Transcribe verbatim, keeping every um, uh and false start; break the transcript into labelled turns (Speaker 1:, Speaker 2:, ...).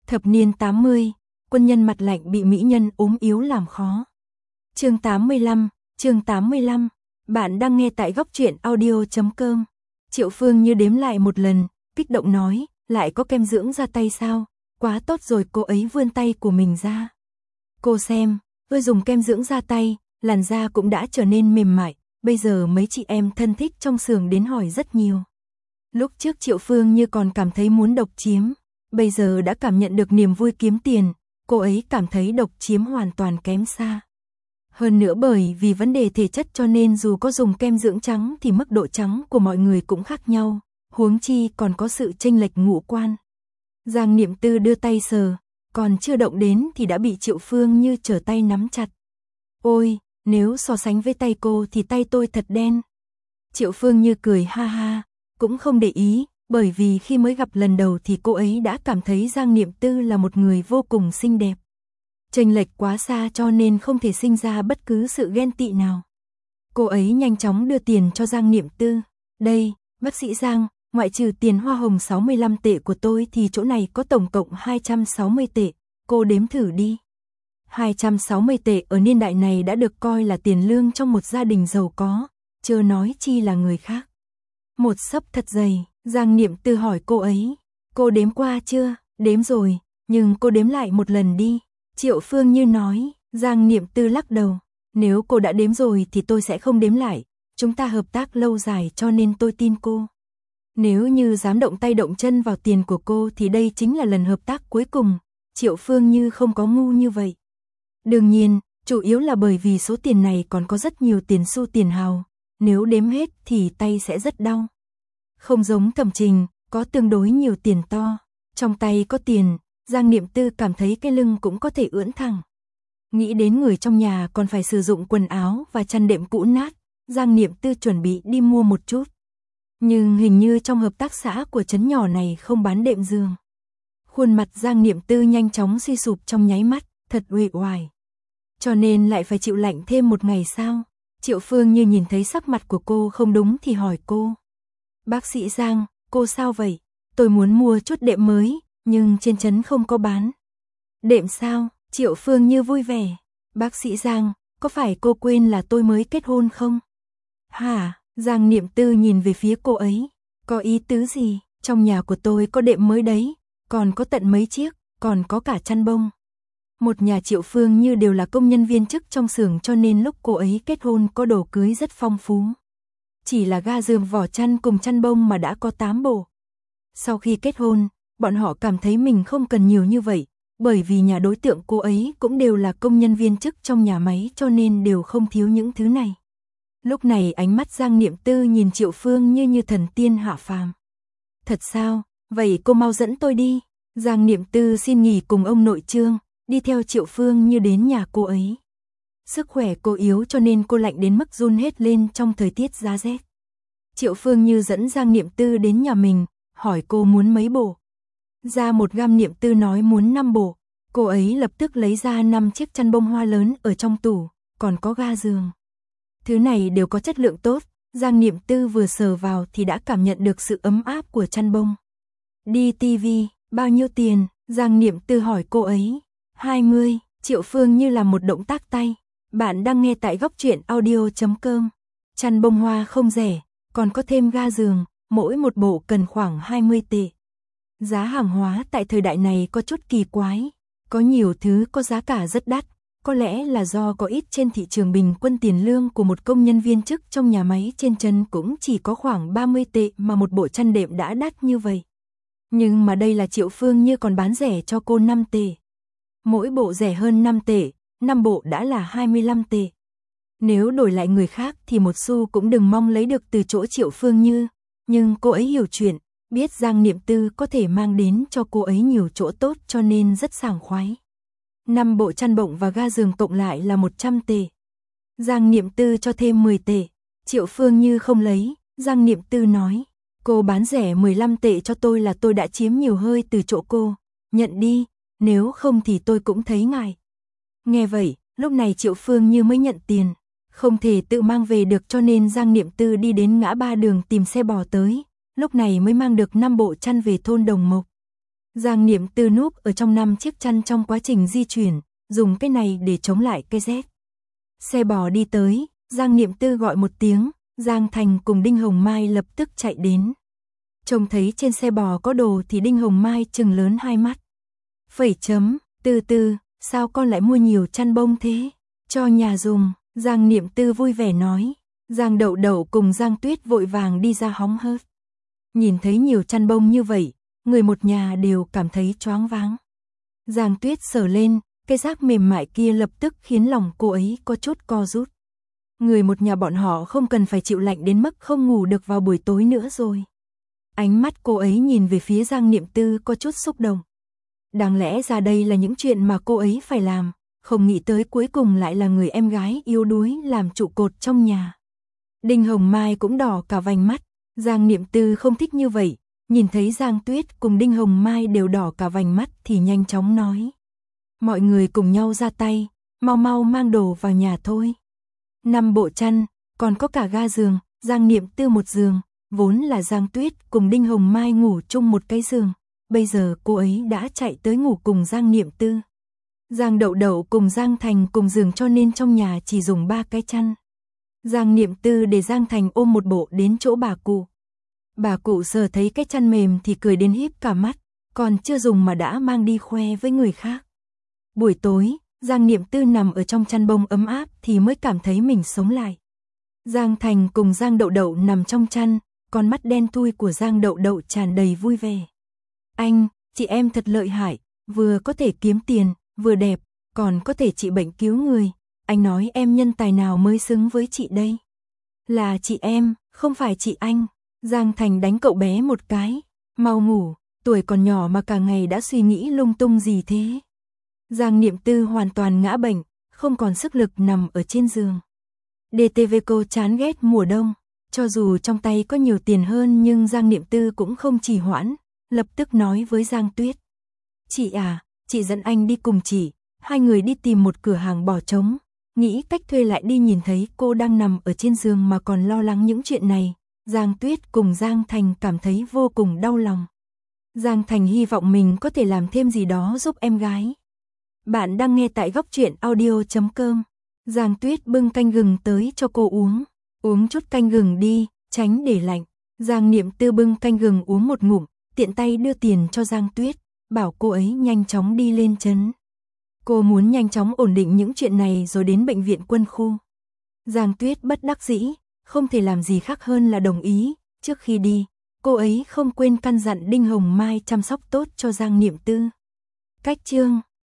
Speaker 1: Thập niên tám mươi, quân nhân mặt lạnh bị mỹ nhân ốm yếu làm khó. Chương tám mươi lăm, chương tám mươi lăm, bạn đang nghe tại góc truyện audio chấm com. Triệu Phương Như đếm lại một lần, kích động nói, lại có kem dưỡng da tay sao? Quá tốt rồi, cô ấy vươn tay của mình ra. Cô xem, tôi dùng kem dưỡng da tay, làn da cũng đã trở nên mềm mại, bây giờ mấy chị em thân thích trong xưởng đến hỏi rất nhiều. Lúc trước Triệu Phương Như còn cảm thấy muốn độc chiếm, bây giờ đã cảm nhận được niềm vui kiếm tiền, cô ấy cảm thấy độc chiếm hoàn toàn kém xa. Hơn nữa bởi vì vấn đề thể chất cho nên dù có dùng kem dưỡng trắng thì mức độ trắng của mọi người cũng khác nhau, huống chi còn có sự chênh lệch ngũ quan. Giang Niệm Tư đưa tay sờ, còn chưa động đến thì đã bị Triệu Phương Như trở tay nắm chặt. Ôi, nếu so sánh với tay cô thì tay tôi thật đen. Triệu Phương Như cười ha ha, cũng không để ý, bởi vì khi mới gặp lần đầu thì cô ấy đã cảm thấy Giang Niệm Tư là một người vô cùng xinh đẹp. Chênh lệch quá xa cho nên không thể sinh ra bất cứ sự ghen tị nào. Cô ấy nhanh chóng đưa tiền cho Giang Niệm Tư. Đây, bác sĩ Giang, ngoại trừ tiền hoa hồng sáu mươi lăm tệ của tôi thì chỗ này có tổng cộng hai trăm sáu mươi tệ, cô đếm thử đi. hai trăm sáu mươi tệ ở niên đại này đã được coi là tiền lương trong một gia đình giàu có, chớ nói chi là người khác. Một xấp thật dày, Giang Niệm Tư hỏi cô ấy, cô đếm qua chưa? Đếm rồi, nhưng cô đếm lại một lần đi. Triệu Phương Như nói. Giang Niệm Tư lắc đầu, nếu cô đã đếm rồi thì tôi sẽ không đếm lại, chúng ta hợp tác lâu dài cho nên tôi tin cô. Nếu như dám động tay động chân vào tiền của cô thì đây chính là lần hợp tác cuối cùng, Triệu Phương Như không có ngu như vậy. Đương nhiên, chủ yếu là bởi vì số tiền này còn có rất nhiều tiền xu tiền hào, nếu đếm hết thì tay sẽ rất đau. Không giống Thẩm Trình, có tương đối nhiều tiền to, trong tay có tiền, Giang Niệm Tư cảm thấy cái lưng cũng có thể ưỡn thẳng. Nghĩ đến người trong nhà còn phải sử dụng quần áo và chăn đệm cũ nát, Giang Niệm Tư chuẩn bị đi mua một chút. Nhưng hình như trong hợp tác xã của trấn nhỏ này không bán đệm giường. Khuôn mặt Giang Niệm Tư nhanh chóng suy sụp trong nháy mắt, thật uể oải. Cho nên lại phải chịu lạnh thêm một ngày sao? Triệu Phương Như nhìn thấy sắc mặt của cô không đúng thì hỏi cô. Bác sĩ Giang, cô sao vậy? Tôi muốn mua chút đệm mới, nhưng trên trấn không có bán. Đệm sao? Triệu Phương Như vui vẻ. Bác sĩ Giang, có phải cô quên là tôi mới kết hôn không? Hả? Giang Niệm Tư nhìn về phía cô ấy. Có ý tứ gì? Trong nhà của tôi có đệm mới đấy, còn có tận mấy chiếc, còn có cả chăn bông. Một nhà Triệu Phương Như đều là công nhân viên chức trong xưởng cho nên lúc cô ấy kết hôn có đồ cưới rất phong phú. Chỉ là ga giường vỏ chăn cùng chăn bông mà đã có tám bộ. Sau khi kết hôn, bọn họ cảm thấy mình không cần nhiều như vậy, bởi vì nhà đối tượng cô ấy cũng đều là công nhân viên chức trong nhà máy cho nên đều không thiếu những thứ này. Lúc này ánh mắt Giang Niệm Tư nhìn Triệu Phương Như như thần tiên hạ phàm. Thật sao? Vậy cô mau dẫn tôi đi. Giang Niệm Tư xin nghỉ cùng ông nội Trương, đi theo Triệu Phương Như đến nhà cô ấy. Sức khỏe cô yếu cho nên cô lạnh đến mức run hết lên trong thời tiết giá rét. Triệu Phương Như dẫn Giang Niệm Tư đến nhà mình, hỏi cô muốn mấy bộ. Ra một gam Niệm Tư nói muốn năm bộ, cô ấy lập tức lấy ra năm chiếc chăn bông hoa lớn ở trong tủ, còn có ga giường. Thứ này đều có chất lượng tốt, Giang Niệm Tư vừa sờ vào thì đã cảm nhận được sự ấm áp của chăn bông. Đi tivi, bao nhiêu tiền? Giang Niệm Tư hỏi cô ấy. hai mươi, Triệu Phương Như làm một động tác tay. Bạn đang nghe tại góc truyện audio chấm com. Chăn bông hoa không rẻ, còn có thêm ga giường, mỗi một bộ cần khoảng hai mươi tệ. Giá hàng hóa tại thời đại này có chút kỳ quái, có nhiều thứ có giá cả rất đắt, có lẽ là do có ít trên thị trường bình quân tiền lương của một công nhân viên chức trong nhà máy trên trấn cũng chỉ có khoảng ba mươi tệ mà một bộ chăn đệm đã đắt như vậy. Nhưng mà đây là Triệu Phương Như còn bán rẻ cho cô năm tệ. Mỗi bộ rẻ hơn năm tệ, năm bộ đã là hai mươi lăm tệ. Nếu đổi lại người khác thì một xu cũng đừng mong lấy được từ chỗ Triệu Phương Như, nhưng cô ấy hiểu chuyện, biết Giang Niệm Tư có thể mang đến cho cô ấy nhiều chỗ tốt cho nên rất sảng khoái. Năm bộ chăn bông và ga giường cộng lại là một trăm tệ. Giang Niệm Tư cho thêm mười tệ, Triệu Phương Như không lấy, Giang Niệm Tư nói, cô bán rẻ mười lăm tệ cho tôi là tôi đã chiếm nhiều hơi từ chỗ cô, nhận đi, nếu không thì tôi cũng thấy ngại. Nghe vậy, lúc này Triệu Phương Như mới nhận tiền, không thể tự mang về được cho nên Giang Niệm Tư đi đến ngã ba đường tìm xe bò tới, lúc này mới mang được năm bộ chăn về thôn Đồng Mộc. Giang Niệm Tư núp ở trong năm chiếc chăn trong quá trình di chuyển, dùng cái này để chống lại cái rét. Xe bò đi tới, Giang Niệm Tư gọi một tiếng, Giang Thành cùng Đinh Hồng Mai lập tức chạy đến. Trông thấy trên xe bò có đồ thì Đinh Hồng Mai trừng lớn hai mắt. Phẩy chấm, Tư Tư, sao con lại mua nhiều chăn bông thế? Cho nhà dùng, Giang Niệm Tư vui vẻ nói. Giang Đậu Đậu cùng Giang Tuyết vội vàng đi ra hóng hớt. Nhìn thấy nhiều chăn bông như vậy, người một nhà đều cảm thấy choáng váng. Giang Tuyết sờ lên, cái giác mềm mại kia lập tức khiến lòng cô ấy có chút co rút. Người một nhà bọn họ không cần phải chịu lạnh đến mức không ngủ được vào buổi tối nữa rồi. Ánh mắt cô ấy nhìn về phía Giang Niệm Tư có chút xúc động. Đáng lẽ ra đây là những chuyện mà cô ấy phải làm, không nghĩ tới cuối cùng lại là người em gái yếu đuối làm trụ cột trong nhà. Đinh Hồng Mai cũng đỏ cả vành mắt, Giang Niệm Tư không thích như vậy, nhìn thấy Giang Tuyết cùng Đinh Hồng Mai đều đỏ cả vành mắt thì nhanh chóng nói. Mọi người cùng nhau ra tay, mau mau mang đồ vào nhà thôi. Năm bộ chăn, còn có cả ga giường, Giang Niệm Tư một giường, vốn là Giang Tuyết cùng Đinh Hồng Mai ngủ chung một cái giường, bây giờ cô ấy đã chạy tới ngủ cùng Giang Niệm Tư. Giang Đậu Đậu cùng Giang Thành cùng giường cho nên trong nhà chỉ dùng ba cái chăn. Giang Niệm Tư để Giang Thành ôm một bộ đến chỗ bà cụ. Bà cụ sờ thấy cái chăn mềm thì cười đến híp cả mắt, còn chưa dùng mà đã mang đi khoe với người khác. Buổi tối, Giang Niệm Tư nằm ở trong chăn bông ấm áp thì mới cảm thấy mình sống lại. Giang Thành cùng Giang Đậu Đậu nằm trong chăn, con mắt đen thui của Giang Đậu Đậu tràn đầy vui vẻ. Anh, chị em thật lợi hại, vừa có thể kiếm tiền, vừa đẹp, còn có thể trị bệnh cứu người. Anh nói em nhân tài nào mới xứng với chị đây? Là chị em, không phải chị anh. Giang Thành đánh cậu bé một cái. Mau ngủ, tuổi còn nhỏ mà cả ngày đã suy nghĩ lung tung gì thế? Giang Niệm Tư hoàn toàn ngã bệnh, không còn sức lực nằm ở trên giường. đê tê vê cô chán ghét mùa đông, cho dù trong tay có nhiều tiền hơn nhưng Giang Niệm Tư cũng không trì hoãn, lập tức nói với Giang Tuyết. Chị à, chị dẫn anh đi cùng chị, hai người đi tìm một cửa hàng bò trống, nghĩ cách thuê lại đi. Nhìn thấy cô đang nằm ở trên giường mà còn lo lắng những chuyện này, Giang Tuyết cùng Giang Thành cảm thấy vô cùng đau lòng. Giang Thành hy vọng mình có thể làm thêm gì đó giúp em gái. Bạn đang nghe tại góc truyện audio chấm com. Giang Tuyết bưng canh gừng tới cho cô uống. Uống chút canh gừng đi, tránh để lạnh. Giang Niệm Tư bưng canh gừng uống một ngụm, tiện tay đưa tiền cho Giang Tuyết, bảo cô ấy nhanh chóng đi lên trấn. Cô muốn nhanh chóng ổn định những chuyện này rồi đến bệnh viện quân khu. Giang Tuyết bất đắc dĩ, không thể làm gì khác hơn là đồng ý. Trước khi đi, cô ấy không quên căn dặn Đinh Hồng Mai chăm sóc tốt cho Giang Niệm Tư. Cách chương